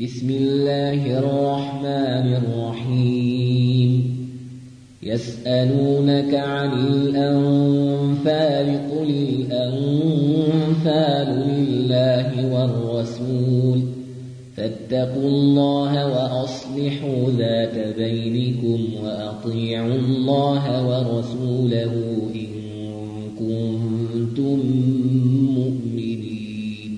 بسم الله الرحمن الرحيم يسألونك عن الأنفال قل الأنفال لله والرسول فاتقوا الله وأصلحوا ذات بينكم وأطيعوا الله ورسوله إن كنتم مؤمنين.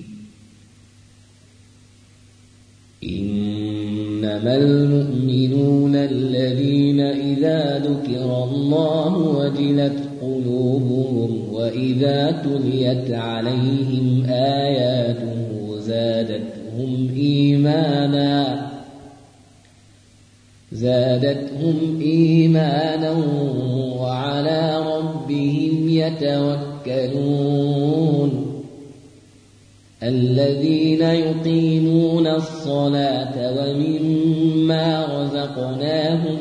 إنما المؤمنون الذين إذا ذكر الله وجلت قلوبهم وإذا تليت عليهم آياته زادتهم إيمانا وعلى ربهم يتوكلون. الذين يقيمون الصلاة ومما رزقناهم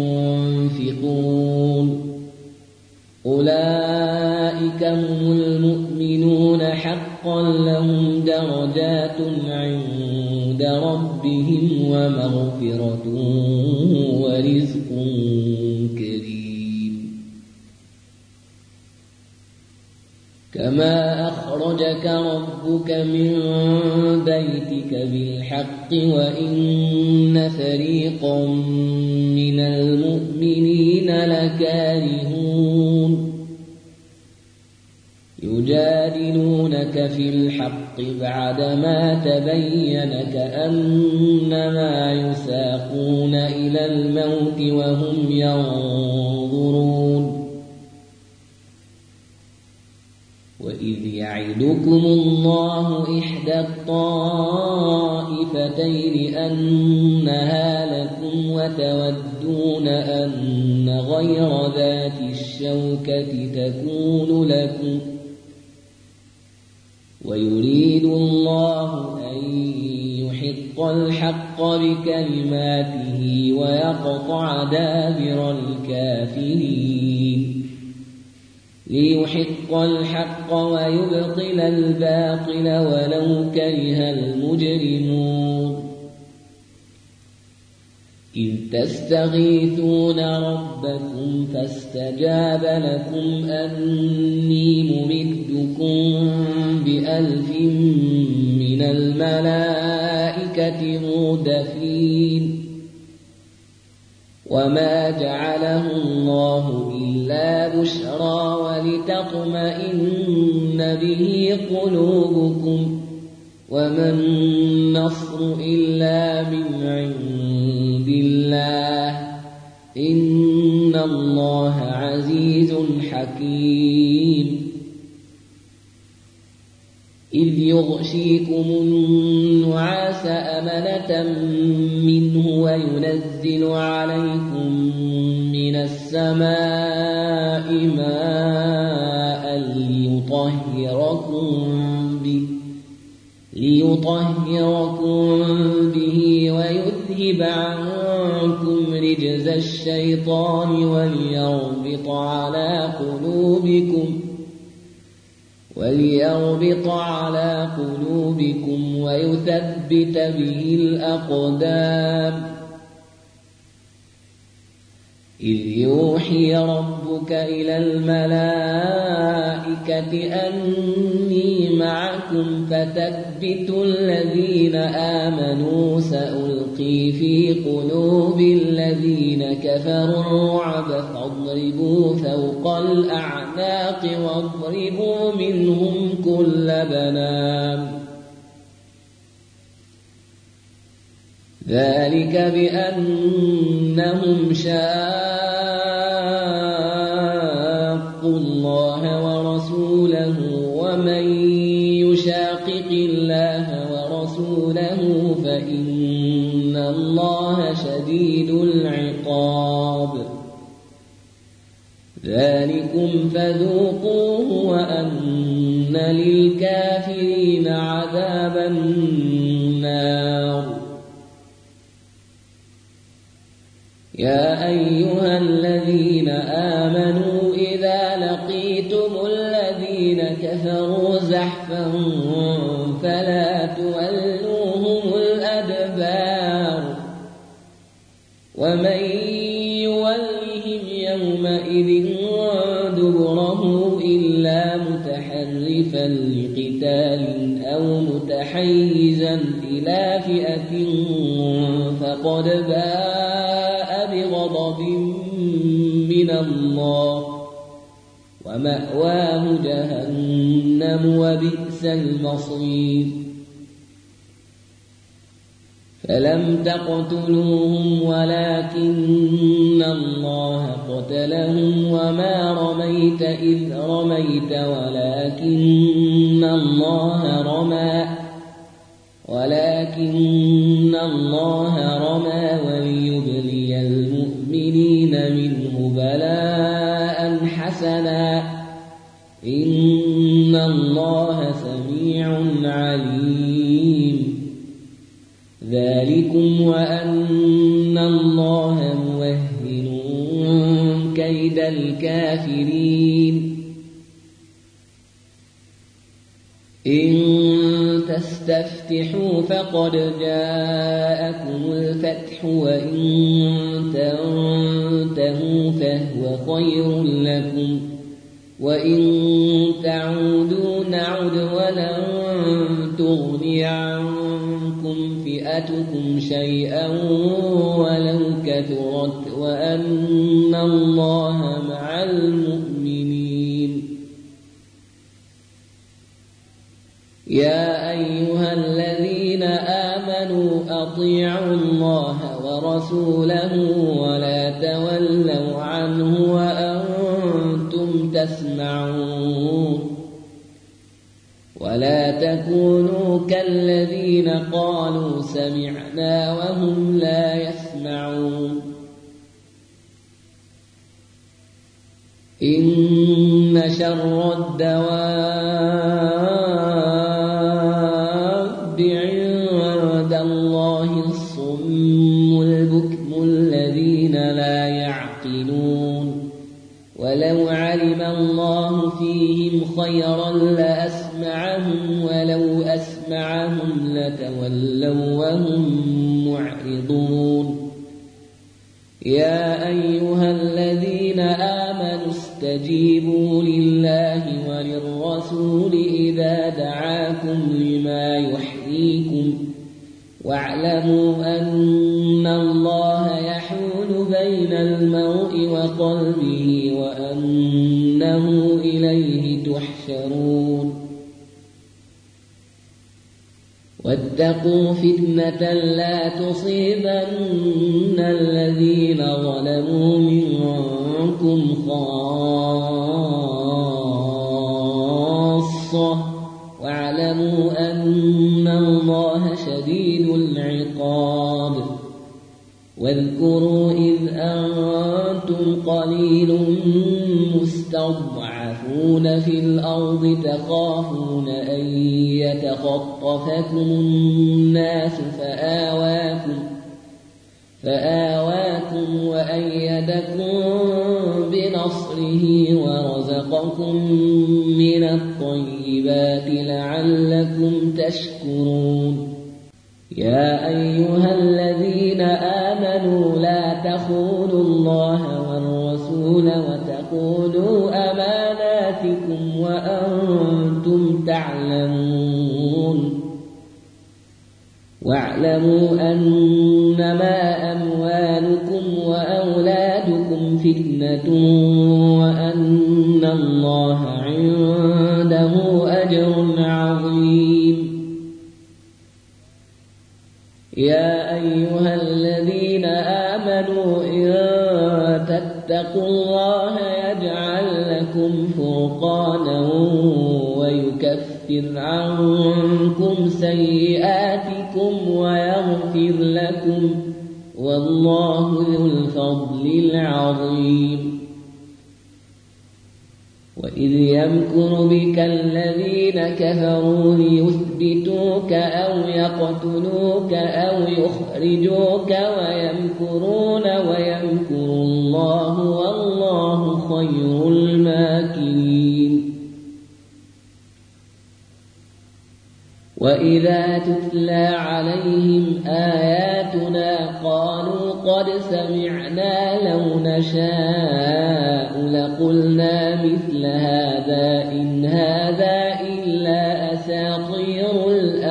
ينفقون أولئك هم المؤمنون حقا لهم درجات عند ربهم ومغفرة ورزق كريم. كما أخرجك ربك من بيتك بالحق وإن فريقا من المؤمنين لكارهون يجادلونك في الحق بعدما تبين كأنما يساقون إلى الموت وهم ينظرون. وإذ يعدكم الله إحدى الطائفتين أنها لكم وتودون أن غير ذات الشوكة تكون لكم ويريد الله أن يحق الحق بكلماته ويقطع دابر الكافرين ليحق الحق ويبطل الباطل ولو كره المجرمون. إذ تستغيثون ربكم فاستجاب لكم أني ممدكم ب1000 من الملائكة مردفين. وما جعله الله إلا بشرى ولتطمئن به قلوبكم وما النصر إلا من عند الله إن الله عزيز حكيم. إذ يغشيكم النعاس أمنة منه وينزل عليكم من السماء ماء ليطهركم به ويذهب عنكم رجز الشيطان وليربط على قلوبكم ويثبت به الأقدام. إذ يوحي ربك إلى الملائكة أني معكم فثبتوا الذين آمنوا سألقي في قلوب الذين كفروا الرعب فاضربوا فوق الأعناق واضربوا منهم كل بنان. ذلك بأنهم شاقوا الله ورسوله ومن يشاقق الله ورسوله فإن الله شديد العقاب. ذلكم فذوقوه وأن للكافرين عذاب النار. يا أيها الذين آمنوا إذا لقيتم الذين كفروا زحفا فلا تولوهم الأدبار ومن يولهم يومئذ دبره إلا متحرفا لقتال أو متحيزا إلى فئة فقد باء بغضب من الله ومأواه جهنم وبئس المصير فلم تقتلوهم ولكن الله قتلهم وما رميت إذ رميت ولكن الله رمى وليبلي المؤمنين منه بلاء حسنا إن الله سميع عليم ذلكم وأن الله موهن كيد الكافرين إن تستفتحوا فقد جاءكم الفتح وإن تنتهوا فهو خير لكم وإن تعودوا نعد ولن تغني عنكم فئتكم شيئا ولو كثرت وأن الله مع المؤمنين يا أيها الذين آمنوا أطيعوا الله ورسوله ولا تولوا عنه وأنتم تسمعون ولا تكونوا كالذين قالوا سمعنا وهم لا يسمعون إن شر الدواب عند الله الصم البكم الذين لا يعقلون ولو علم الله فيهم خيرا لأسمعهم ولو أسمعهم لتولوا وهم معرضون يا أيها الذين آمنوا استجيبوا لله وللرسول إذا دعاكم لما يحييكم واعلموا أن الله يحول بين المرء وقلبه وأنه إليه تحشرون واتقوا فتنة لا تصيبن الذين ظلموا منكم خاصة واعلموا أن الله شديد العقاب واذكروا إذ أنتم قليل مستضعفون في الأرض تخافون أن يتخطفكم الناس فآواكم وأيدكم بنصره ورزقكم من الطيبات لعلكم تشكرون يا أيها الذين آمنوا لا تخونوا الله والرسول وتخونوا أماناتكم وأنتم تعلمون واعلموا أنما أموالكم وأولادكم فتنة وأن الله عنده أجر عظيم يا أيها الذين آمنوا إن تتقوا الله يجعل لكم فرقانا ويكفر عنكم سيئاتكم ويغفر لكم والله ذو الفضل العظيم وإذ يمكر بك الذين كفروا ليثبتوك أو يقتلوك أو يخرجوك ويمكرون ويمكر الله والله خير الماكرين وإذا تتلى عليهم آياتنا قالوا قد سمعنا لو نشاء لقلنا مثل هذا إن هذا إلا أساطير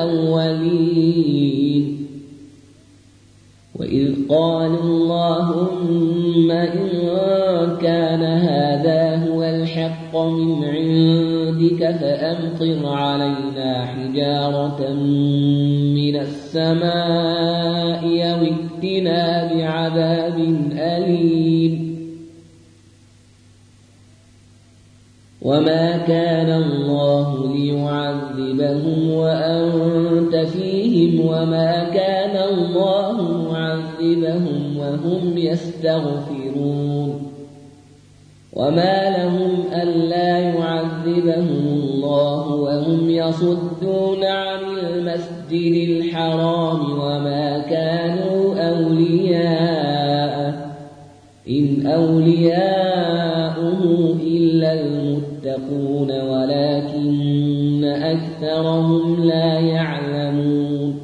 الأولين وإذ قالوا اللهم إن كان هذا هو الحق من عندك فأمطر علينا حجارة من السماء أو ائتنا بعذاب أليم وما كان الله ليعذبهم وأنت فيهم وما كان الله معذبهم وهم يستغفرون وما لهم ألا يعذبهم الله وهم يصدون عن المسجد الحرام وما كانوا أولياءه إن أولياؤه إلا المتقون ولكن أكثرهم لا يعلمون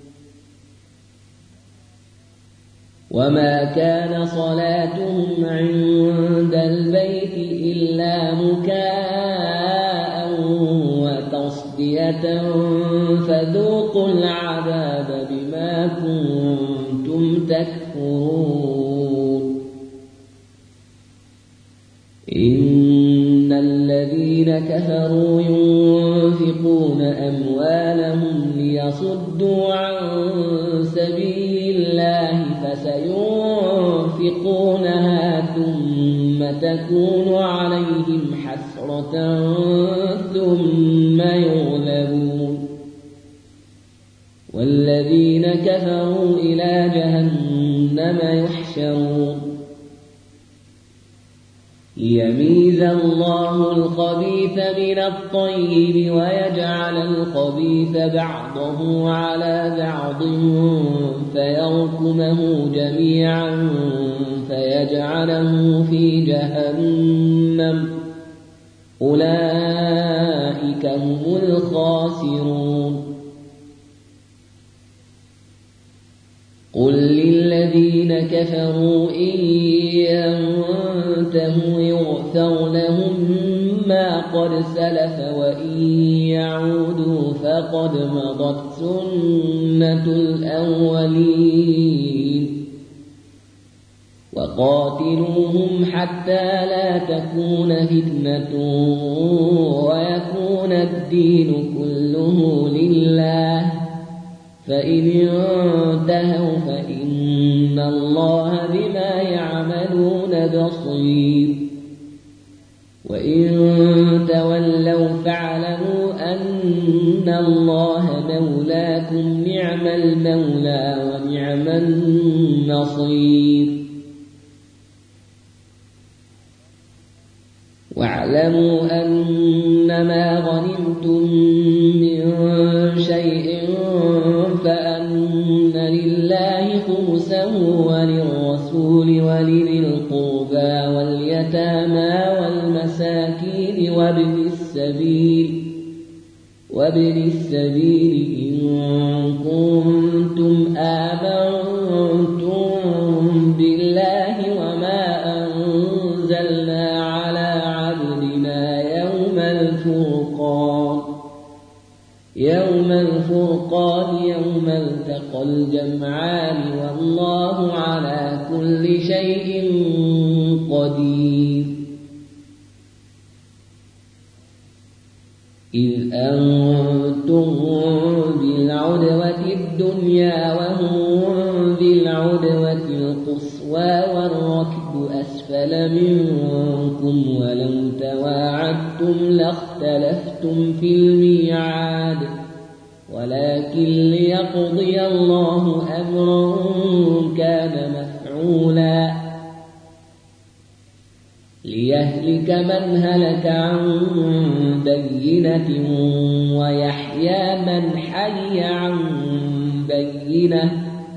وما كان صلاتهم عند البيت إلا مكاء وتصدية فذوقوا العذاب بما كنتم تكفرون إن الذين كفروا ينفقون أموالهم ليصدوا عن سبيل الله فسينفقونها ثم تكون عليهم حسرة ثم يغلبون والذين كفروا إلى جهنم يحشرون ليميز الله الخبيث من الطيب ويجعل الخبيث بعضه على بعض فيركمه جميعا فيجعله في جهنم أولئك هم الخاسرون قل للذين كفروا إن ينتهوا يغفر لهم ما قد سلف وإن يعودوا فقد مضت سنة الأولين وقاتلوهم حتى لا تكون فتنة ويكون الدين كله لله فإن انتهوا فإن الله بما يعملون بصير وإن تولوا فاعلموا أن الله مولاكم نعم المولى ونعم النصير واعلموا أنما غنمتم من شيء فأن لله خمسه وللرسول ولذي القربى واليتامى والمساكين وابن السبيل إن كنتم آمنتم بالله وما أنزلنا على عبدنا يوم الفرقان يوم التقى الجمعان والله على كل شيء قدير إذ أنتم بالعدوة الدنيا وهم بالعدوة القصوى والركب أسفل منكم ولو تواعدتم لاختلفتم في الميعاد ولكن ليقضي الله أمرا كان مفعولا ليهلك من هلك عن بينة ويحيى من حي عن بينة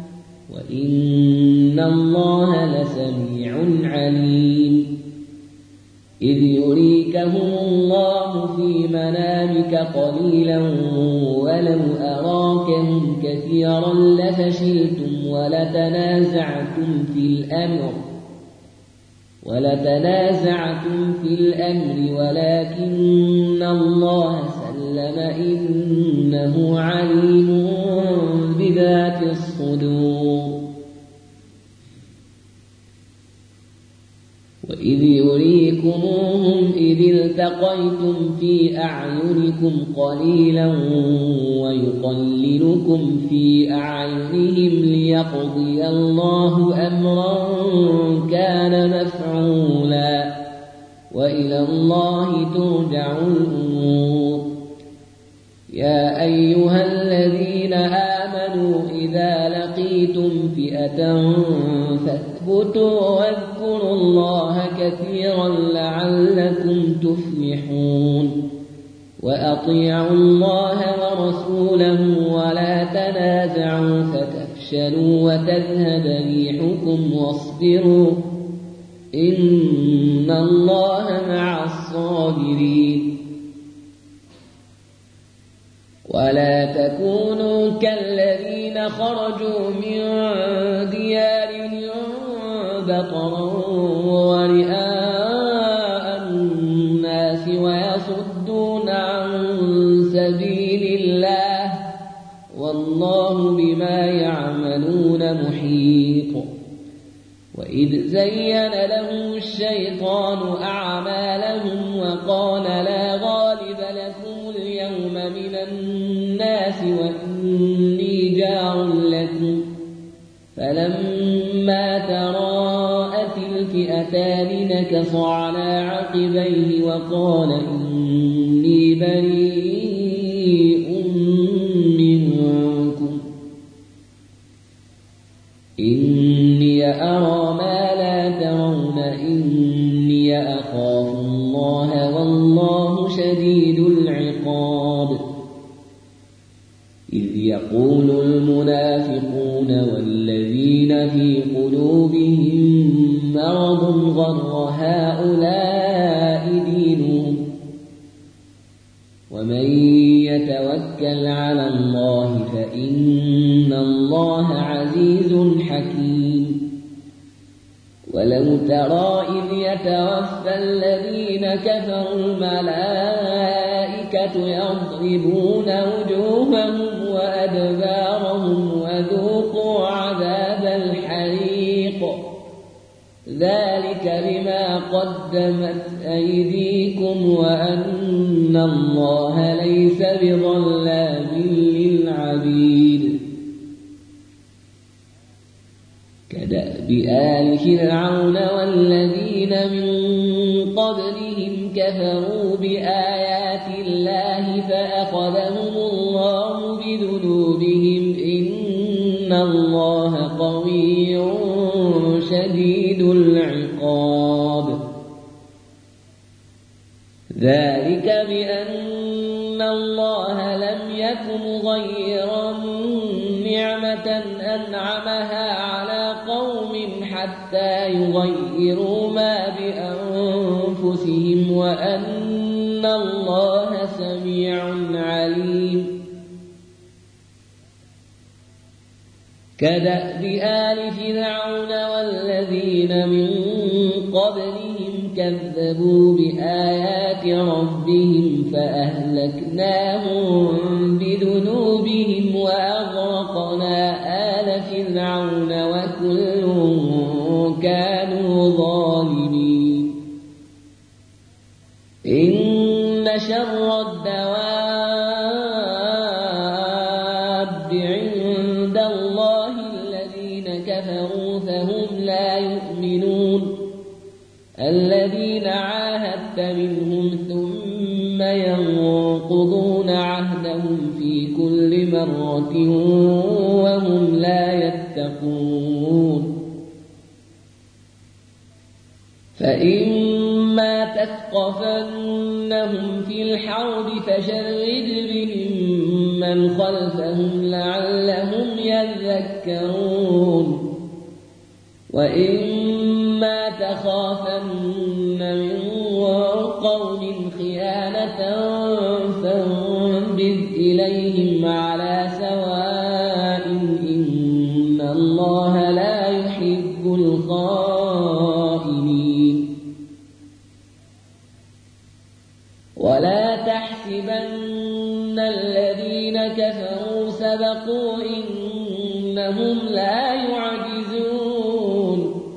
وإن الله لسميع عليم إذ يريكهم الله في منامك قليلا ولو أراكهم كثيرا لفشلتم ولتنازعتم في الأمر ولكن الله سلم إنه عليم بذات الصدور. وإذ يريكموهم إذ التقيتم في أعينكم قليلا ويقللكم في أعينهم ليقضي الله أمرا كان مفعولا وإلى الله ترجع الأمور. يا أيها الذين آمنوا إذا لقيتم فئة فاثبتوا واذكروا الله كثيرا لعلكم تفلحون. وأطيعوا الله ورسوله ولا تنازعوا فتفشلوا وتذهب ريحكم واصبروا إن الله مع الصابرين. ولا تكونوا كالذين خرجوا من ديارهم بطرا ورئاء الناس ويصدون عن سبيل الله والله بما يعملون محيط. وإذ زين لهم الشيطان أعمالهم وقال لا غالب لكم اليوم من الناس وإني جار لكم فلما تراءت الفئتان نكص على عقبيه وقال إني بريء منكم إني أرى ما لا ترون إني أخاف الله والله شديد العقاب. إذ يقول المنافقون والذين في قلوبهم مرض غر هؤلاء دينهم ومن يتوكل على الله فإن الله عزيز حكيم. ولو ترى إذ يتوفى الذين كفروا الملائكة يضربون وجوههم وأدبارهم وذوقوا عذاب الحريق ذلك بما قدمت أيديكم وأن الله ليس بظلام للعبيد. كدأب آل فرعون والذين من قبلهم كفروا بآيات الله فأخذهم الله بذنوبهم إن الله قوي شديد العقاب. ذلك بأن الله لم يكن مغيرا نعمة أنعمها على قوم حتى يغيروا ما بأنفسهم وأن الله سميع عليم. كدأب آل فرعون والذين من قبلهم كذبوا بآيات ربهم فأهلكناهم بذنوبهم وأغرقنا آل فرعون وكل كانوا ظالمين. إن شر الدواب عند الله الذين كفروا فهم لا يؤمنون الذين عاهدت منهم ثم ينقضون عهدهم في كل مرة وهم لا يتقون. فإما تثقفنهم في الحرب فشرد بهم من خلفهم لعلهم يذكرون. وإما تخافن من قوم خيانة فانبذ إليهم على سواء الله لا يحب الخائنين ولا تحسبن الذين كفروا سبقوا إنهم لا يعجزون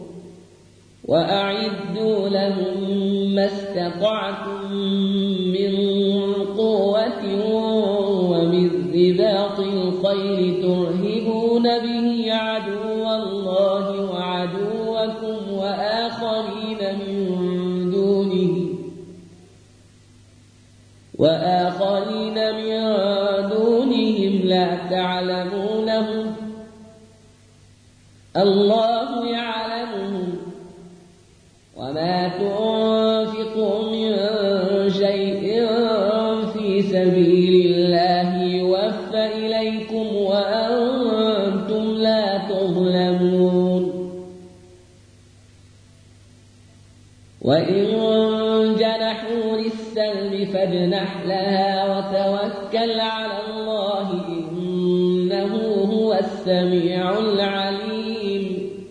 وأعدوا لهم ما استطعتم من قوة ومن رباط الخيل ترهبون به عدو الله وعدوكم وآخرين من دونهم لا تعلمونهم الله يعلمهم وما تنفقوا من شيء في سبيل الله يوفى إليكم وأنتم لا تظلمون وإن جنحوا للسلم فاجنح لها وتوكل على الله إنه هو السميع العليم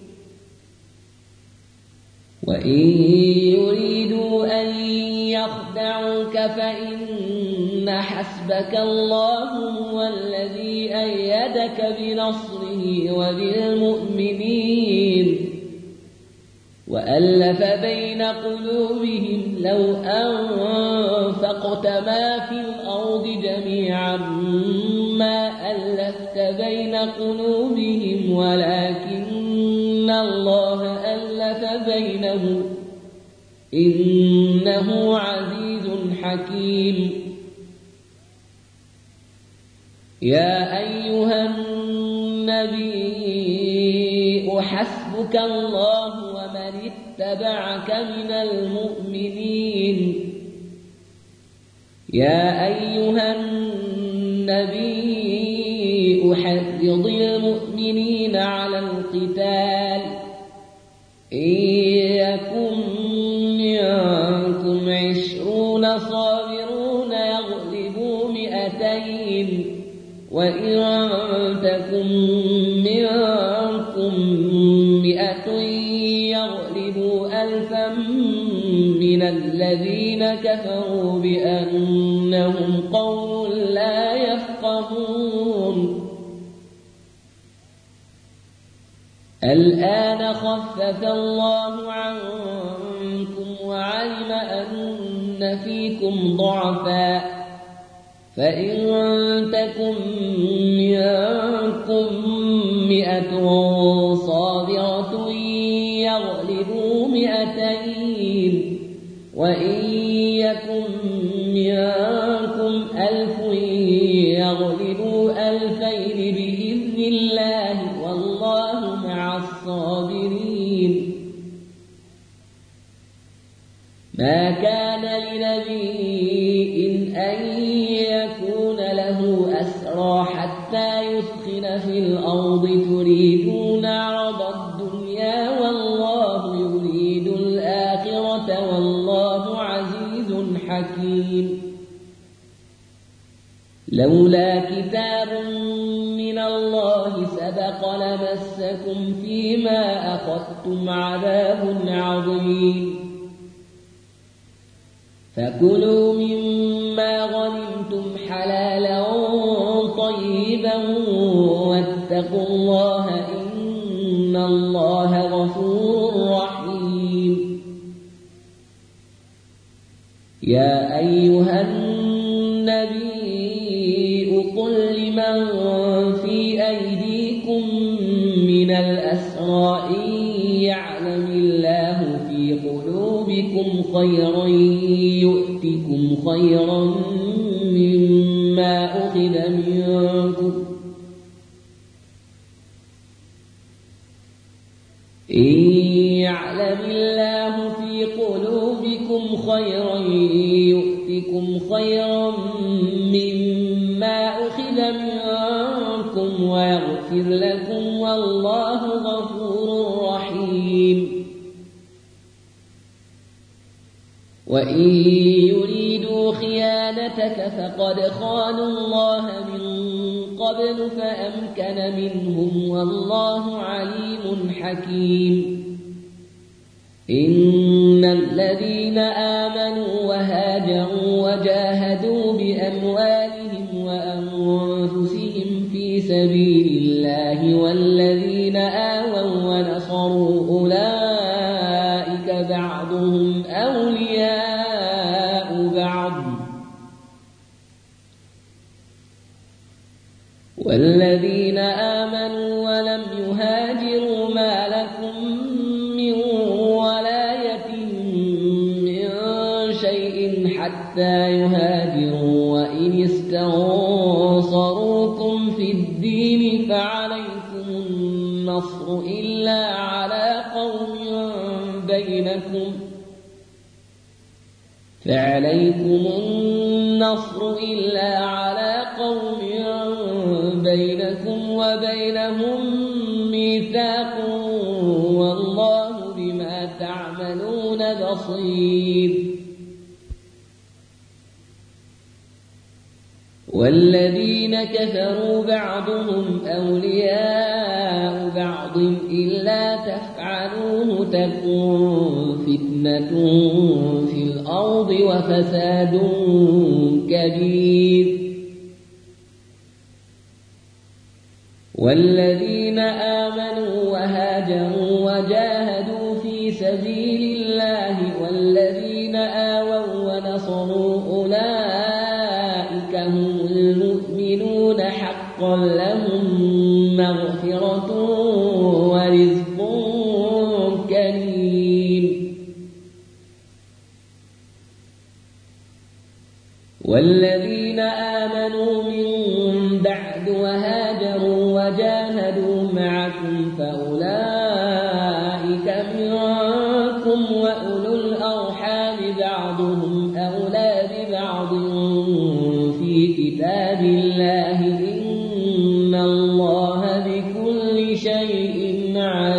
وإن يريدوا أن يخدعوك فإن حسبك الله هو الذي أيدك بنصره وبالمؤمنين وألف بين قلوبهم لو أنفقت ما في الأرض جميعا ما ألفت بين قلوبهم ولكن الله ألف بينهم إنه عزيز حكيم يا أيها النبي حسبك الله ومن اتبعك من المؤمنين يا أيها النبي حرض المؤمنين على القتال إن يكن منكم 20 صابرون يغلبوا 200 وإن تكن منكم 100 يغلبوا 1000 من الذين كفروا بأنهم قوم لا يفقهون الآن خفف الله عنكم وعلم أن فيكم ضعفا فإن تكن منكم 100 صابرة يغلبوا 200 وإن يكن منكم 1000 يغلبوا 2000 بإذن الله والله مع الصابرين ما كان لنبي أن يكون له أسرى حتى يثخن في الأرض تريدون عرض الدنيا والله يريد الآخرة والله عزيز حكيم لولا كتاب من الله سبق لمسكم فيما أخذتم عذاب عظيم فكلوا مما غنمتم حلالا طيبا واتقوا الله إن الله غفور رحيم يا أيها النبي قل لمن في أيديكم من الأسرى إن يعلم الله في قلوبكم خيرا يؤتكم خيرا مما أخذ منكم إن يعلم الله في قلوبكم خيرا يؤتكم خيرا مما أخذ منكم ويغفر لكم والله غفور رحيم وإن يريدوا خيانتك فقد خانوا الله من قبل فأمكن منهم والله عليم حكيم إن الذين آمنوا وهاجروا وجاهدوا بأموالهم وأنفسهم في سبيل الله والذين آووا ونصروا أولئك بعضهم أولياء بعض والذين آمنوا ولم يهاجروا ما لكم من ولايتهم من شيء حتى يهاجروا وإن استنصروكم في الدين فعليكم النصر إلا على قوم بينكم وبينهم ميثاق والله بما تعملون بصير والذين كفروا بعضهم أولياء بعض إلا تفعلوه تكن فتنة في الأرض وفساد كبير والذين آمنوا وهاجروا وجاهدوا في سبيل الله والذين آووا ونصروا أولئك هم المؤمنون حقا لهم مغفرة ورزق كريم والذين آمنوا من بعد وهاجروا وجاهدوا معكم فأولئك منكم وأولو الأرحام بعضهم أولى ببعض في كتاب الله إن الله بكل شيء عليم